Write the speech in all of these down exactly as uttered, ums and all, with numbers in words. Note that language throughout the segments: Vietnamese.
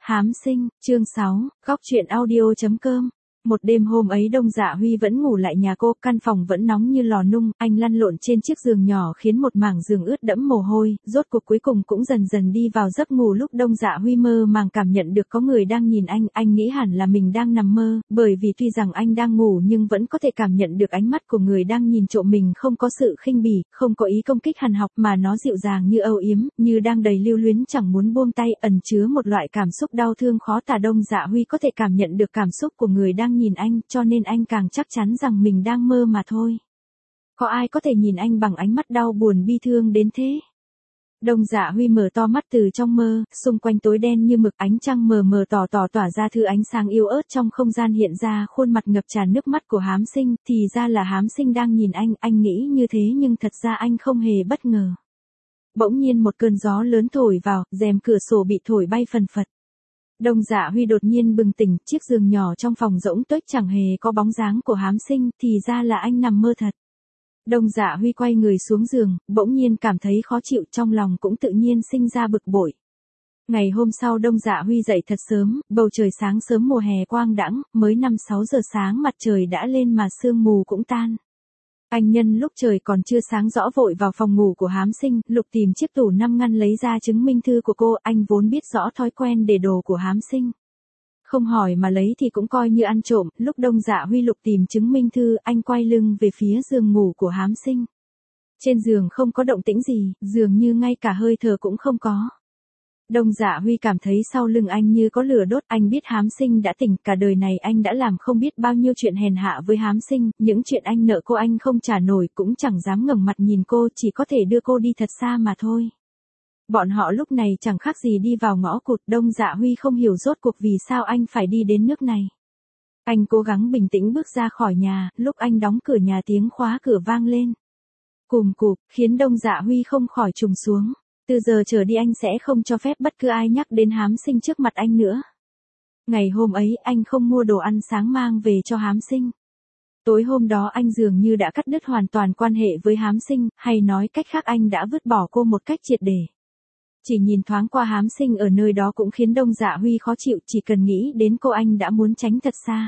Hám sinh, chương sáu, góc truyện audio chấm com. Một đêm hôm ấy Đông Dạ Huy vẫn ngủ lại nhà cô, căn phòng vẫn nóng như lò nung, anh lăn lộn trên chiếc giường nhỏ khiến một mảng giường ướt đẫm mồ hôi, rốt cuộc cuối cùng cũng dần dần đi vào giấc ngủ. Lúc Đông Dạ Huy mơ màng cảm nhận được có người đang nhìn anh, anh nghĩ hẳn là mình đang nằm mơ, bởi vì tuy rằng anh đang ngủ nhưng vẫn có thể cảm nhận được ánh mắt của người đang nhìn trộm mình, không có sự khinh bỉ, không có ý công kích hằn học, mà nó dịu dàng như âu yếm, như đang đầy lưu luyến chẳng muốn buông tay, ẩn chứa một loại cảm xúc đau thương khó tả. Đông Dạ Huy có thể cảm nhận được cảm xúc của người đang nhìn anh, cho nên anh càng chắc chắn rằng mình đang mơ mà thôi. Có ai có thể nhìn anh bằng ánh mắt đau buồn bi thương đến thế? Đông Dạ Huy mở to mắt từ trong mơ, xung quanh tối đen như mực, ánh trăng mờ mờ tỏ tỏ tỏa ra thứ ánh sáng yếu ớt, trong không gian hiện ra khuôn mặt ngập tràn nước mắt của Hám Sinh, thì ra là Hám Sinh đang nhìn anh, anh nghĩ như thế nhưng thật ra anh không hề bất ngờ. Bỗng nhiên một cơn gió lớn thổi vào, rèm cửa sổ bị thổi bay phần phật. Đông Dạ Huy đột nhiên bừng tỉnh, chiếc giường nhỏ trong phòng rỗng tuếch chẳng hề có bóng dáng của Hám Sinh, thì ra là anh nằm mơ thật. Đông Dạ Huy quay người xuống giường, bỗng nhiên cảm thấy khó chịu, trong lòng cũng tự nhiên sinh ra bực bội. Ngày hôm sau Đông Dạ Huy dậy thật sớm, bầu trời sáng sớm mùa hè quang đãng, mới năm sáu giờ sáng mặt trời đã lên mà sương mù cũng tan. Anh nhân lúc trời còn chưa sáng rõ vội vào phòng ngủ của Hám Sinh, lục tìm chiếc tủ năm ngăn lấy ra chứng minh thư của cô, anh vốn biết rõ thói quen để đồ của Hám Sinh. Không hỏi mà lấy thì cũng coi như ăn trộm, lúc Đông Dạ Huy lục tìm chứng minh thư, anh quay lưng về phía giường ngủ của Hám Sinh. Trên giường không có động tĩnh gì, dường như ngay cả hơi thở cũng không có. Đông Dạ Huy cảm thấy sau lưng anh như có lửa đốt, anh biết Hám Sinh đã tỉnh, cả đời này anh đã làm không biết bao nhiêu chuyện hèn hạ với Hám Sinh, những chuyện anh nợ cô anh không trả nổi, cũng chẳng dám ngẩng mặt nhìn cô, chỉ có thể đưa cô đi thật xa mà thôi. Bọn họ lúc này chẳng khác gì đi vào ngõ cụt. Đông Dạ Huy không hiểu rốt cuộc vì sao anh phải đi đến nước này. Anh cố gắng bình tĩnh bước ra khỏi nhà, lúc anh đóng cửa nhà tiếng khóa cửa vang lên. Cùm cụp, khiến Đông Dạ Huy không khỏi trùng xuống. Từ giờ trở đi anh sẽ không cho phép bất cứ ai nhắc đến Hám Sinh trước mặt anh nữa. Ngày hôm ấy anh không mua đồ ăn sáng mang về cho Hám Sinh. Tối hôm đó anh dường như đã cắt đứt hoàn toàn quan hệ với Hám Sinh, hay nói cách khác anh đã vứt bỏ cô một cách triệt để. Chỉ nhìn thoáng qua Hám Sinh ở nơi đó cũng khiến Đông Dạ Huy khó chịu, chỉ cần nghĩ đến cô anh đã muốn tránh thật xa.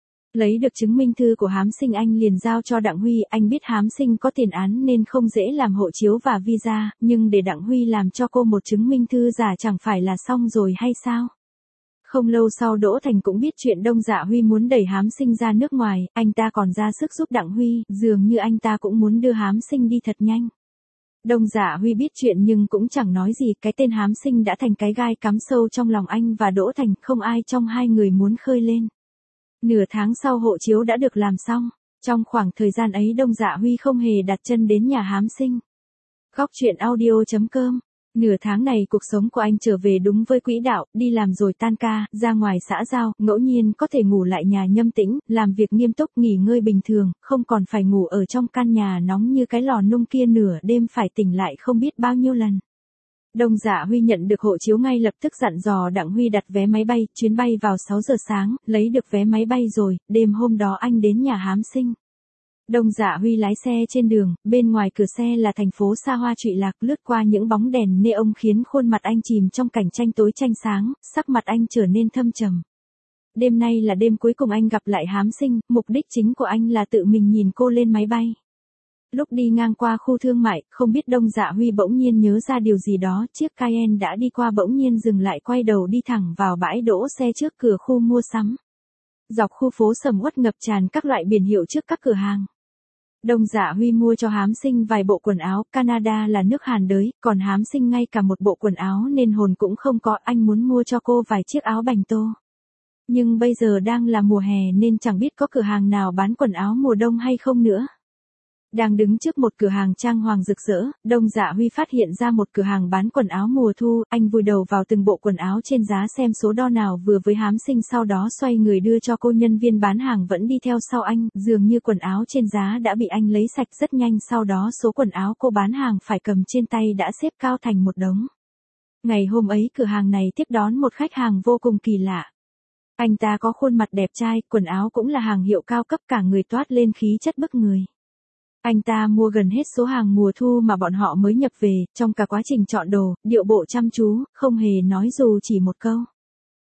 Lấy được chứng minh thư của Hám Sinh anh liền giao cho Đặng Huy, anh biết Hám Sinh có tiền án nên không dễ làm hộ chiếu và visa, nhưng để Đặng Huy làm cho cô một chứng minh thư giả chẳng phải là xong rồi hay sao? Không lâu sau Đỗ Thành cũng biết chuyện Đông Dạ Huy muốn đẩy Hám Sinh ra nước ngoài, anh ta còn ra sức giúp Đặng Huy, dường như anh ta cũng muốn đưa Hám Sinh đi thật nhanh. Đông Dạ Huy biết chuyện nhưng cũng chẳng nói gì, cái tên Hám Sinh đã thành cái gai cắm sâu trong lòng anh và Đỗ Thành, không ai trong hai người muốn khơi lên. Nửa tháng sau hộ chiếu đã được làm xong, trong khoảng thời gian ấy Đông Dạ Huy không hề đặt chân đến nhà Hám Sinh. Góc truyện audio chấm com. Nửa tháng này cuộc sống của anh trở về đúng với quỹ đạo, đi làm rồi tan ca, ra ngoài xã giao, ngẫu nhiên có thể ngủ lại nhà Nhâm Tĩnh, làm việc nghiêm túc, nghỉ ngơi bình thường, không còn phải ngủ ở trong căn nhà nóng như cái lò nung kia nửa đêm phải tỉnh lại không biết bao nhiêu lần. Đông Dạ Huy nhận được hộ chiếu ngay lập tức dặn dò Đặng Huy đặt vé máy bay, chuyến bay vào sáu giờ sáng, lấy được vé máy bay rồi, đêm hôm đó anh đến nhà Hám Sinh. Đông Dạ Huy lái xe trên đường, bên ngoài cửa xe là thành phố xa hoa trụy lạc, lướt qua những bóng đèn neon khiến khuôn mặt anh chìm trong cảnh tranh tối tranh sáng, sắc mặt anh trở nên thâm trầm. Đêm nay là đêm cuối cùng anh gặp lại Hám Sinh, mục đích chính của anh là tự mình nhìn cô lên máy bay. Lúc đi ngang qua khu thương mại, không biết Đông Dạ Huy bỗng nhiên nhớ ra điều gì đó, chiếc Cayenne đã đi qua bỗng nhiên dừng lại, quay đầu đi thẳng vào bãi đỗ xe trước cửa khu mua sắm. Dọc khu phố sầm uất ngập tràn các loại biển hiệu trước các cửa hàng. Đông Dạ Huy mua cho Hám Sinh vài bộ quần áo, Canada là nước Hàn đới, còn Hám Sinh ngay cả một bộ quần áo nên hồn cũng không có, anh muốn mua cho cô vài chiếc áo bành tô. Nhưng bây giờ đang là mùa hè nên chẳng biết có cửa hàng nào bán quần áo mùa đông hay không nữa. Đang đứng trước một cửa hàng trang hoàng rực rỡ, Đông Dạ Huy phát hiện ra một cửa hàng bán quần áo mùa thu, anh vùi đầu vào từng bộ quần áo trên giá xem số đo nào vừa với Hám Sinh, sau đó xoay người đưa cho cô. Nhân viên bán hàng vẫn đi theo sau anh, dường như quần áo trên giá đã bị anh lấy sạch rất nhanh, sau đó số quần áo cô bán hàng phải cầm trên tay đã xếp cao thành một đống. Ngày hôm ấy cửa hàng này tiếp đón một khách hàng vô cùng kỳ lạ. Anh ta có khuôn mặt đẹp trai, quần áo cũng là hàng hiệu cao cấp, cả người toát lên khí chất bức người. Anh ta mua gần hết số hàng mùa thu mà bọn họ mới nhập về, trong cả quá trình chọn đồ, điệu bộ chăm chú, không hề nói dù chỉ một câu.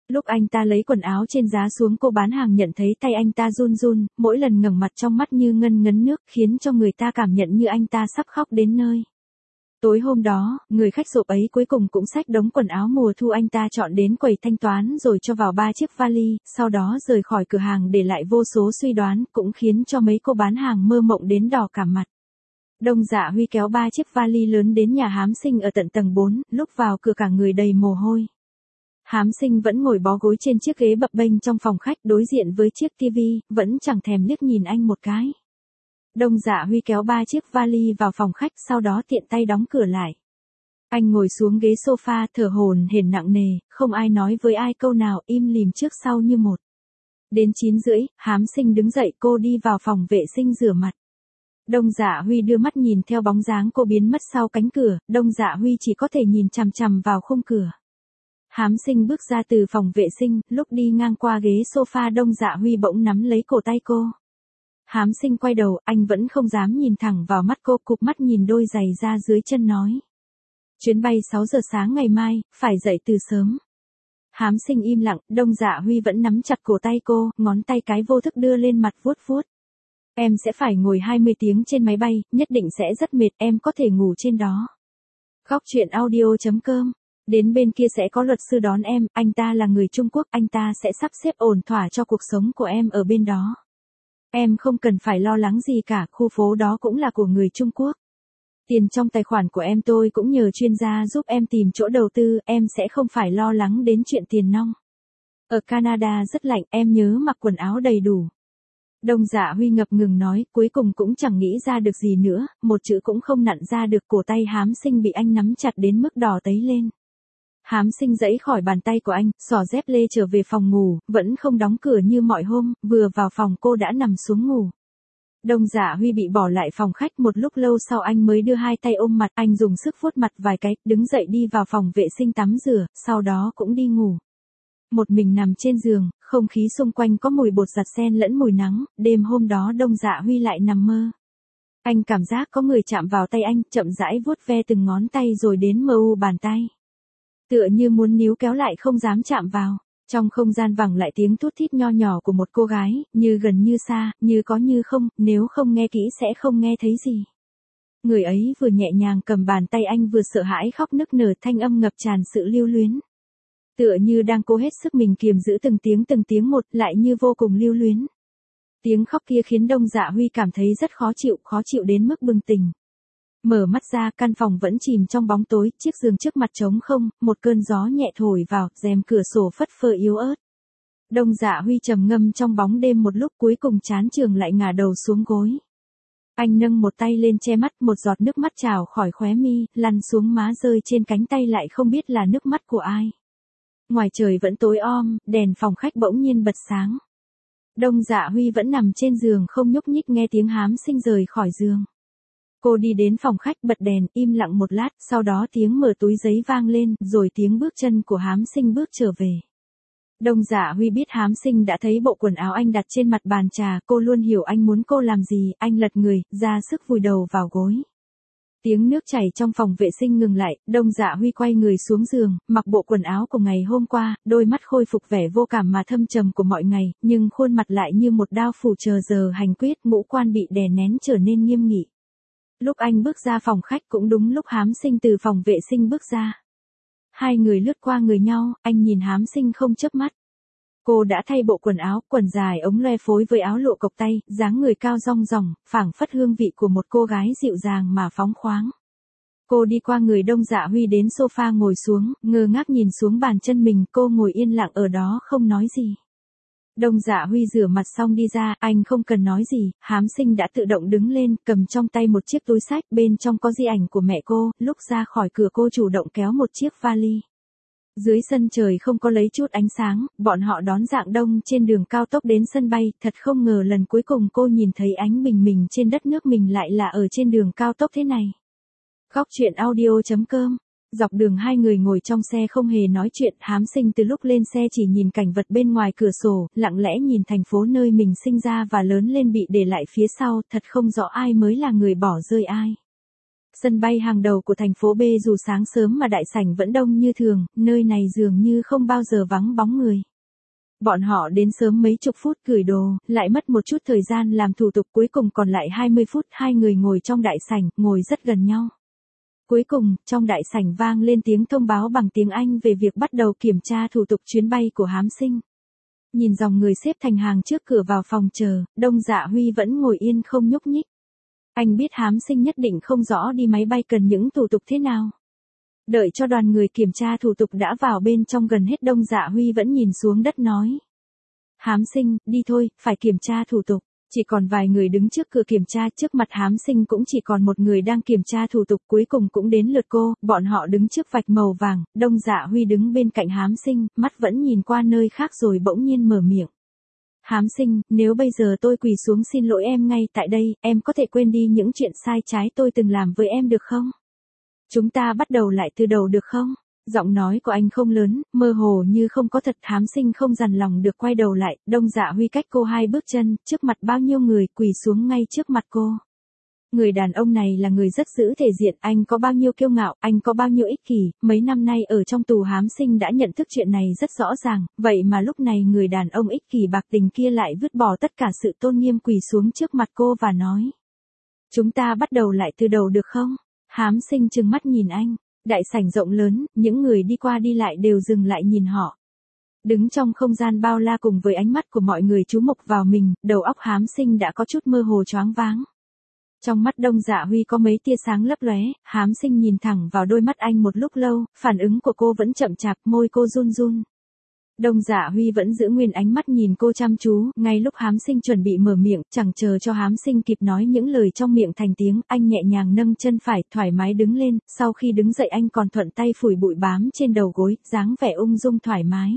Lúc anh ta lấy quần áo trên giá xuống, cô bán hàng nhận thấy tay anh ta run run, mỗi lần ngẩng mặt trong mắt như ngân ngấn nước, khiến cho người ta cảm nhận như anh ta sắp khóc đến nơi. Tối hôm đó, người khách rộp ấy cuối cùng cũng xách đống quần áo mùa thu anh ta chọn đến quầy thanh toán rồi cho vào ba chiếc vali, sau đó rời khỏi cửa hàng để lại vô số suy đoán, cũng khiến cho mấy cô bán hàng mơ mộng đến đỏ cả mặt. Đông Dạ Huy kéo ba chiếc vali lớn đến nhà Hám Sinh ở tận tầng bốn, lúc vào cửa cả người đầy mồ hôi. Hám Sinh vẫn ngồi bó gối trên chiếc ghế bập bênh trong phòng khách đối diện với chiếc tivi, vẫn chẳng thèm liếc nhìn anh một cái. Đông Dạ Huy kéo ba chiếc vali vào phòng khách, sau đó tiện tay đóng cửa lại. Anh ngồi xuống ghế sofa thở hổn hển nặng nề, không ai nói với ai câu nào, im lìm trước sau như một. Đến chín rưỡi, Hám Sinh đứng dậy, cô đi vào phòng vệ sinh rửa mặt. Đông Dạ Huy đưa mắt nhìn theo bóng dáng cô biến mất sau cánh cửa, Đông Dạ Huy chỉ có thể nhìn chằm chằm vào khung cửa. Hám Sinh bước ra từ phòng vệ sinh, lúc đi ngang qua ghế sofa Đông Dạ Huy bỗng nắm lấy cổ tay cô. Hám Sinh quay đầu, anh vẫn không dám nhìn thẳng vào mắt cô, cụp mắt nhìn đôi giày da dưới chân nói. Chuyến bay sáu giờ sáng ngày mai, phải dậy từ sớm. Hám Sinh im lặng, Đông Dạ Huy vẫn nắm chặt cổ tay cô, ngón tay cái vô thức đưa lên mặt vuốt vuốt. Em sẽ phải ngồi hai mươi tiếng trên máy bay, nhất định sẽ rất mệt, em có thể ngủ trên đó. Góc truyện audio chấm com. Đến bên kia sẽ có luật sư đón em, anh ta là người Trung Quốc, anh ta sẽ sắp xếp ổn thỏa cho cuộc sống của em ở bên đó. Em không cần phải lo lắng gì cả, khu phố đó cũng là của người Trung Quốc. Tiền trong tài khoản của em tôi cũng nhờ chuyên gia giúp em tìm chỗ đầu tư, em sẽ không phải lo lắng đến chuyện tiền nong. Ở Canada rất lạnh, em nhớ mặc quần áo đầy đủ. Đông Dạ Huy ngập ngừng nói, cuối cùng cũng chẳng nghĩ ra được gì nữa, một chữ cũng không nặn ra được, cổ tay Hám Sinh bị anh nắm chặt đến mức đỏ tấy lên. Hám Sinh giãy khỏi bàn tay của anh, xỏ dép lê trở về phòng ngủ, vẫn không đóng cửa như mọi hôm, vừa vào phòng cô đã nằm xuống ngủ. Đông Dạ Huy bị bỏ lại phòng khách, một lúc lâu sau anh mới đưa hai tay ôm mặt, anh dùng sức vuốt mặt vài cái, đứng dậy đi vào phòng vệ sinh tắm rửa, sau đó cũng đi ngủ. Một mình nằm trên giường, không khí xung quanh có mùi bột giặt xen lẫn mùi nắng, đêm hôm đó Đông Dạ Huy lại nằm mơ. Anh cảm giác có người chạm vào tay anh, chậm rãi vuốt ve từng ngón tay rồi đến mờ u bàn tay. Tựa như muốn níu kéo lại không dám chạm vào. Trong không gian vẳng lại tiếng thút thít nho nhỏ của một cô gái, như gần như xa, như có như không, nếu không nghe kỹ sẽ không nghe thấy gì. Người ấy vừa nhẹ nhàng cầm bàn tay anh vừa sợ hãi khóc nức nở, thanh âm ngập tràn sự lưu luyến. Tựa như đang cố hết sức mình kiềm giữ từng tiếng từng tiếng một, lại như vô cùng lưu luyến. Tiếng khóc kia khiến Đông Dạ Huy cảm thấy rất khó chịu, khó chịu đến mức bừng tỉnh. Mở mắt ra, căn phòng vẫn chìm trong bóng tối, chiếc giường trước mặt trống không, một cơn gió nhẹ thổi vào, rèm cửa sổ phất phơ yếu ớt. Đông Dạ Huy trầm ngâm trong bóng đêm một lúc, cuối cùng chán chường lại ngả đầu xuống gối. Anh nâng một tay lên che mắt, một giọt nước mắt trào khỏi khóe mi, lăn xuống má rơi trên cánh tay, lại không biết là nước mắt của ai. Ngoài trời vẫn tối om, đèn phòng khách bỗng nhiên bật sáng. Đông Dạ Huy vẫn nằm trên giường không nhúc nhích, nghe tiếng Hám Sinh rời khỏi giường. Cô đi đến phòng khách bật đèn, im lặng một lát, sau đó tiếng mở túi giấy vang lên, rồi tiếng bước chân của Hám Sinh bước trở về. Đông Dạ Huy biết Hám Sinh đã thấy bộ quần áo anh đặt trên mặt bàn trà, cô luôn hiểu anh muốn cô làm gì, anh lật người, ra sức vùi đầu vào gối. Tiếng nước chảy trong phòng vệ sinh ngừng lại, Đông Dạ Huy quay người xuống giường, mặc bộ quần áo của ngày hôm qua, đôi mắt khôi phục vẻ vô cảm mà thâm trầm của mọi ngày, nhưng khuôn mặt lại như một đao phủ chờ giờ hành quyết, ngũ quan bị đè nén trở nên nghiêm nghị. Lúc anh bước ra phòng khách cũng đúng lúc Hám Sinh từ phòng vệ sinh bước ra. Hai người lướt qua người nhau, anh nhìn Hám Sinh không chớp mắt. Cô đã thay bộ quần áo, quần dài ống loe phối với áo lụa cộc tay, dáng người cao rong ròng, phảng phất hương vị của một cô gái dịu dàng mà phóng khoáng. Cô đi qua người Đông Dạ Huy đến sofa ngồi xuống, ngơ ngác nhìn xuống bàn chân mình, cô ngồi yên lặng ở đó không nói gì. Đông Dạ Huy rửa mặt xong đi ra, anh không cần nói gì, Hám Sinh đã tự động đứng lên, cầm trong tay một chiếc túi xách, bên trong có di ảnh của mẹ cô, lúc ra khỏi cửa cô chủ động kéo một chiếc vali. Dưới sân trời không có lấy chút ánh sáng, bọn họ đón Dạng Đông trên đường cao tốc đến sân bay, thật không ngờ lần cuối cùng cô nhìn thấy ánh bình minh trên đất nước mình lại là ở trên đường cao tốc thế này. Góc truyện audio chấm com. Dọc đường hai người ngồi trong xe không hề nói chuyện, Hám Sinh từ lúc lên xe chỉ nhìn cảnh vật bên ngoài cửa sổ, lặng lẽ nhìn thành phố nơi mình sinh ra và lớn lên bị để lại phía sau, thật không rõ ai mới là người bỏ rơi ai. Sân bay hàng đầu của thành phố B dù sáng sớm mà đại sảnh vẫn đông như thường, nơi này dường như không bao giờ vắng bóng người. Bọn họ đến sớm mấy chục phút gửi đồ, lại mất một chút thời gian làm thủ tục, cuối cùng còn lại hai mươi phút, hai người ngồi trong đại sảnh, ngồi rất gần nhau. Cuối cùng, trong đại sảnh vang lên tiếng thông báo bằng tiếng Anh về việc bắt đầu kiểm tra thủ tục chuyến bay của Hám Sinh. Nhìn dòng người xếp thành hàng trước cửa vào phòng chờ, Đông Dạ Huy vẫn ngồi yên không nhúc nhích. Anh biết Hám Sinh nhất định không rõ đi máy bay cần những thủ tục thế nào. Đợi cho đoàn người kiểm tra thủ tục đã vào bên trong gần hết, Đông Dạ Huy vẫn nhìn xuống đất nói. Hám Sinh, đi thôi, phải kiểm tra thủ tục. Chỉ còn vài người đứng trước cửa kiểm tra, trước mặt Hám Sinh cũng chỉ còn một người đang kiểm tra thủ tục, cuối cùng cũng đến lượt cô, bọn họ đứng trước vạch màu vàng, Đông Dạ Huy đứng bên cạnh Hám Sinh, mắt vẫn nhìn qua nơi khác rồi bỗng nhiên mở miệng. Hám Sinh, nếu bây giờ tôi quỳ xuống xin lỗi em ngay tại đây, em có thể quên đi những chuyện sai trái tôi từng làm với em được không? Chúng ta bắt đầu lại từ đầu được không? Giọng nói của anh không lớn, mơ hồ như không có thật. Hám Sinh không dằn lòng được quay đầu lại, Đông Dạ Huy cách cô hai bước chân, trước mặt bao nhiêu người quỳ xuống ngay trước mặt cô. Người đàn ông này là người rất giữ thể diện, anh có bao nhiêu kiêu ngạo, anh có bao nhiêu ích kỷ, mấy năm nay ở trong tù Hám Sinh đã nhận thức chuyện này rất rõ ràng, vậy mà lúc này người đàn ông ích kỷ bạc tình kia lại vứt bỏ tất cả sự tôn nghiêm quỳ xuống trước mặt cô và nói. Chúng ta bắt đầu lại từ đầu được không? Hám Sinh trừng mắt nhìn anh. Đại sảnh rộng lớn, những người đi qua đi lại đều dừng lại nhìn họ. Đứng trong không gian bao la cùng với ánh mắt của mọi người chú mục vào mình, đầu óc Hám Sinh đã có chút mơ hồ choáng váng. Trong mắt Đông Dạ Huy có mấy tia sáng lấp lóe, Hám Sinh nhìn thẳng vào đôi mắt anh một lúc lâu, phản ứng của cô vẫn chậm chạp, môi cô run run. Đông Dạ Huy vẫn giữ nguyên ánh mắt nhìn cô chăm chú, ngay lúc Hám Sinh chuẩn bị mở miệng, chẳng chờ cho Hám Sinh kịp nói những lời trong miệng thành tiếng, anh nhẹ nhàng nâng chân phải, thoải mái đứng lên, sau khi đứng dậy anh còn thuận tay phủi bụi bám trên đầu gối, dáng vẻ ung dung thoải mái.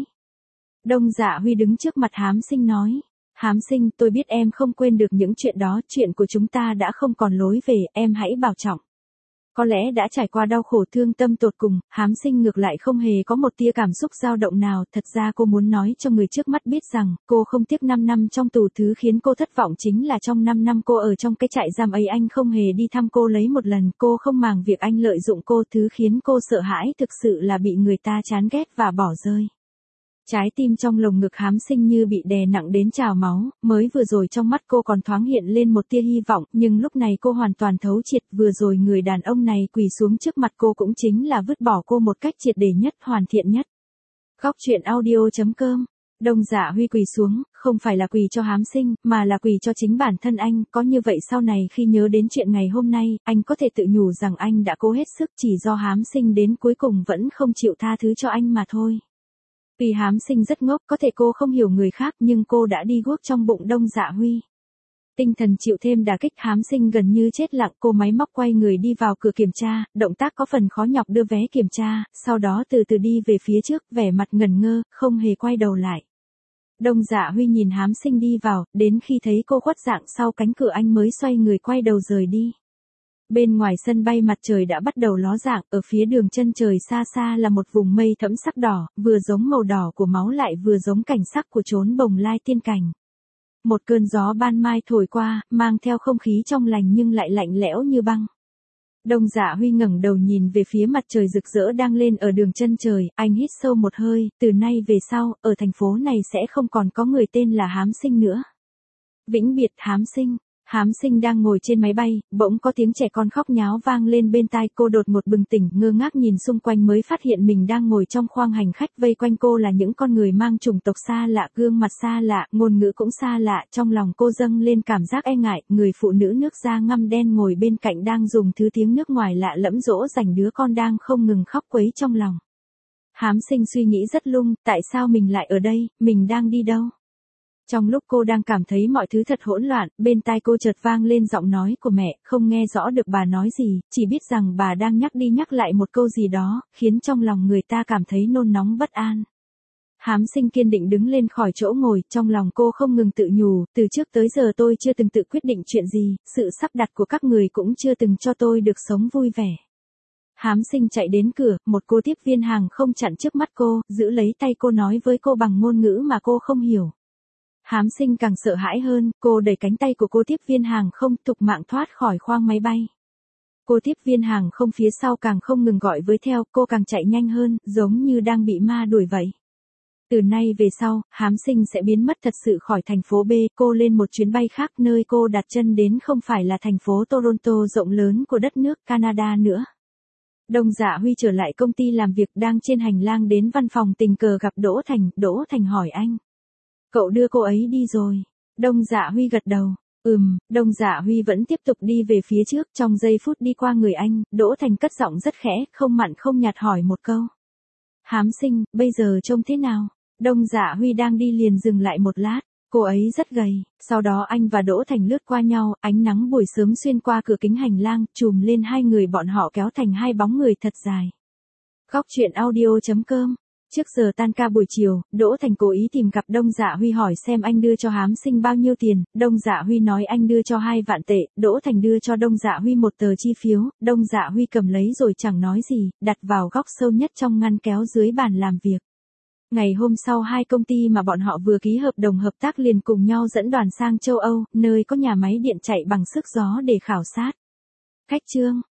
Đông Dạ Huy đứng trước mặt Hám Sinh nói, Hám Sinh, tôi biết em không quên được những chuyện đó, chuyện của chúng ta đã không còn lối về, em hãy bảo trọng. Có lẽ đã trải qua đau khổ thương tâm tột cùng, Hám Sinh ngược lại không hề có một tia cảm xúc dao động nào, thật ra cô muốn nói cho người trước mắt biết rằng, cô không tiếc năm năm trong tù, thứ khiến cô thất vọng chính là trong năm năm cô ở trong cái trại giam ấy anh không hề đi thăm cô lấy một lần, cô không màng việc anh lợi dụng cô, thứ khiến cô sợ hãi thực sự là bị người ta chán ghét và bỏ rơi. Trái tim trong lồng ngực Hám Sinh như bị đè nặng đến trào máu, mới vừa rồi trong mắt cô còn thoáng hiện lên một tia hy vọng, nhưng lúc này cô hoàn toàn thấu triệt, vừa rồi người đàn ông này quỳ xuống trước mặt cô cũng chính là vứt bỏ cô một cách triệt để nhất, hoàn thiện nhất. Góc truyện audio chấm com. Đông Dạ Huy quỳ xuống, không phải là quỳ cho Hám Sinh, mà là quỳ cho chính bản thân anh, có như vậy sau này khi nhớ đến chuyện ngày hôm nay, anh có thể tự nhủ rằng anh đã cố hết sức, chỉ do Hám Sinh đến cuối cùng vẫn không chịu tha thứ cho anh mà thôi. Vì Hám Sinh rất ngốc, có thể cô không hiểu người khác nhưng cô đã đi guốc trong bụng Đông Dạ Huy. Tinh thần chịu thêm đả kích, Hám Sinh gần như chết lặng, cô máy móc quay người đi vào cửa kiểm tra, động tác có phần khó nhọc đưa vé kiểm tra, sau đó từ từ đi về phía trước, vẻ mặt ngẩn ngơ, không hề quay đầu lại. Đông Dạ Huy nhìn Hám Sinh đi vào, đến khi thấy cô khuất dạng sau cánh cửa anh mới xoay người quay đầu rời đi. Bên ngoài sân bay mặt trời đã bắt đầu ló dạng, ở phía đường chân trời xa xa là một vùng mây thẫm sắc đỏ, vừa giống màu đỏ của máu lại vừa giống cảnh sắc của chốn bồng lai tiên cảnh. Một cơn gió ban mai thổi qua, mang theo không khí trong lành nhưng lại lạnh lẽo như băng. Đông Dạ Huy ngẩng đầu nhìn về phía mặt trời rực rỡ đang lên ở đường chân trời, anh hít sâu một hơi, từ nay về sau, ở thành phố này sẽ không còn có người tên là Hám Sinh nữa. Vĩnh biệt Hám Sinh. Hám Sinh đang ngồi trên máy bay, bỗng có tiếng trẻ con khóc nháo vang lên bên tai, cô đột một bừng tỉnh, ngơ ngác nhìn xung quanh mới phát hiện mình đang ngồi trong khoang hành khách, vây quanh cô là những con người mang chủng tộc xa lạ, gương mặt xa lạ, ngôn ngữ cũng xa lạ, trong lòng cô dâng lên cảm giác e ngại, người phụ nữ nước da ngăm đen ngồi bên cạnh đang dùng thứ tiếng nước ngoài lạ lẫm dỗ dành đứa con đang không ngừng khóc quấy trong lòng. Hám Sinh suy nghĩ rất lung, tại sao mình lại ở đây, mình đang đi đâu? Trong lúc cô đang cảm thấy mọi thứ thật hỗn loạn, bên tai cô chợt vang lên giọng nói của mẹ, không nghe rõ được bà nói gì, chỉ biết rằng bà đang nhắc đi nhắc lại một câu gì đó, khiến trong lòng người ta cảm thấy nôn nóng bất an. Hám Sinh kiên định đứng lên khỏi chỗ ngồi, trong lòng cô không ngừng tự nhủ, từ trước tới giờ tôi chưa từng tự quyết định chuyện gì, sự sắp đặt của các người cũng chưa từng cho tôi được sống vui vẻ. Hám Sinh chạy đến cửa, một cô tiếp viên hàng không chặn trước mắt cô, giữ lấy tay cô nói với cô bằng ngôn ngữ mà cô không hiểu. Hám Sinh càng sợ hãi hơn, cô đẩy cánh tay của cô tiếp viên hàng không, thục mạng thoát khỏi khoang máy bay. cô tiếp viên hàng không phía sau càng không ngừng gọi với theo, cô càng chạy nhanh hơn, giống như đang bị ma đuổi vậy. Từ nay về sau, Hám Sinh sẽ biến mất thật sự khỏi thành phố B, cô lên một chuyến bay khác, nơi cô đặt chân đến không phải là thành phố Toronto rộng lớn của đất nước Canada nữa. Đông Dạ Huy trở lại công ty làm việc, đang trên hành lang đến văn phòng tình cờ gặp Đỗ Thành, Đỗ Thành hỏi anh. Cậu đưa cô ấy đi rồi. Đông Dạ Huy gật đầu. Ừm, Đông Dạ Huy vẫn tiếp tục đi về phía trước, trong giây phút đi qua người anh, Đỗ Thành cất giọng rất khẽ, không mặn không nhạt hỏi một câu. Hám Sinh, bây giờ trông thế nào? Đông Dạ Huy đang đi liền dừng lại một lát, cô ấy rất gầy, sau đó anh và Đỗ Thành lướt qua nhau, ánh nắng buổi sớm xuyên qua cửa kính hành lang, chùm lên hai người bọn họ kéo thành hai bóng người thật dài. Góc truyện audio chấm com. Trước giờ tan ca buổi chiều, Đỗ Thành cố ý tìm gặp Đông Dạ Huy hỏi xem anh đưa cho Hám Sinh bao nhiêu tiền, Đông Dạ Huy nói anh đưa cho hai vạn tệ, Đỗ Thành đưa cho Đông Dạ Huy một tờ chi phiếu, Đông Dạ Huy cầm lấy rồi chẳng nói gì, đặt vào góc sâu nhất trong ngăn kéo dưới bàn làm việc. Ngày hôm sau hai công ty mà bọn họ vừa ký hợp đồng hợp tác liền cùng nhau dẫn đoàn sang châu Âu, nơi có nhà máy điện chạy bằng sức gió để khảo sát. Khách trương